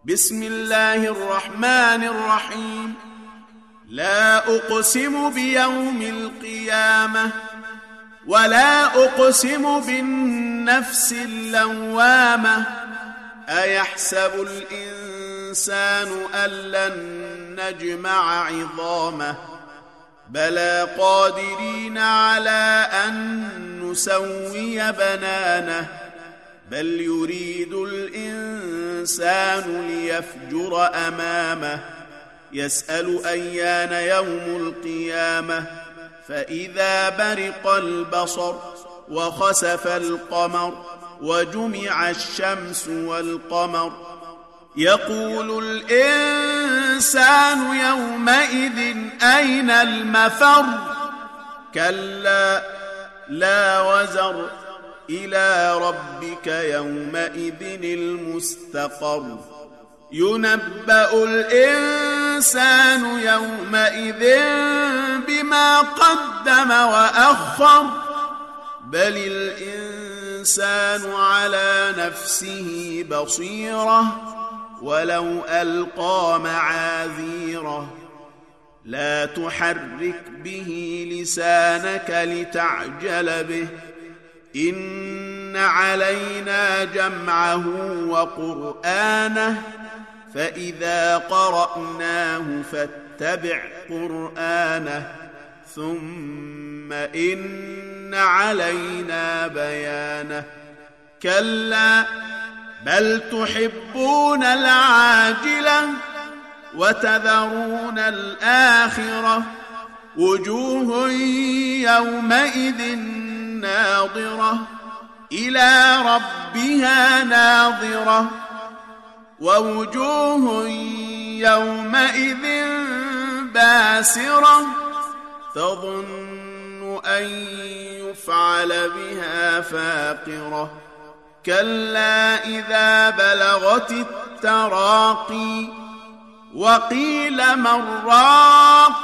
بسم الله الرحمن الرحيم. لا أقسم بيوم القيامة ولا أقسم بالنفس اللوامة أيحسب الإنسان أن لن نجمع عظامه بلى قادرين على أن نسوي بنانه بل يريد الإنسان ليفجر أمامه يسأل أيان يوم القيامة فإذا برق البصر وخسف القمر وجمع الشمس والقمر يقول الإنسان يومئذ أين المفر كلا لا وزر إلى ربك يومئذ المستقر ينبأ الإنسان يومئذ بما قدم وأخر بل الإنسان على نفسه بصيرة ولو ألقى معاذيره لا تحرك به لسانك لتعجل به إن علينا جمعه وقرآنه فإذا قرأناه فاتبع قرآنه ثم إن علينا بيانه كلا بل تحبون العاجلة وتذرون الآخرة وجوه يومئذ ناظرة إلى ربها ناظرة ووجوه يومئذ باسرة تظن أن يفعل بها فاقرة كلا إذا بلغت التراقي وقيل من راق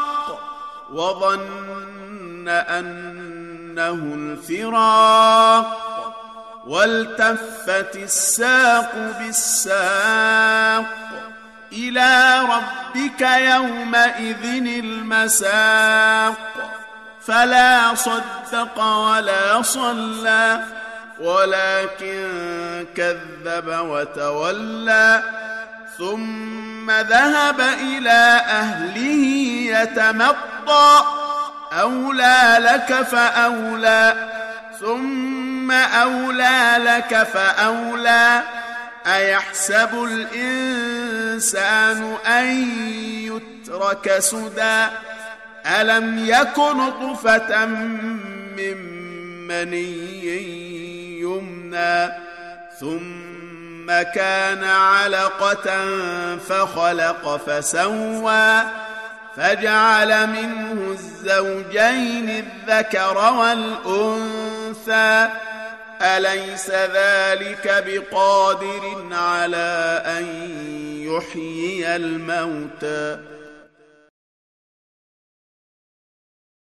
وظن أنه الفراق والتفت الساق بالساق إلى ربك يومئذ المساق فلا صدق ولا صلى ولكن كذب وتولى ثم ذهب إلى أهله يتمطى أولى لك فأولى ثم أولى لك فأولى أيحسب الإنسان أن يترك سدى ألم يك نطفة من مني يمنى ثم كان علقة فخلق فسوى فجعل منه الزوجين الذكر والأنثى أليس ذلك بقادر على أن يحيي الموتى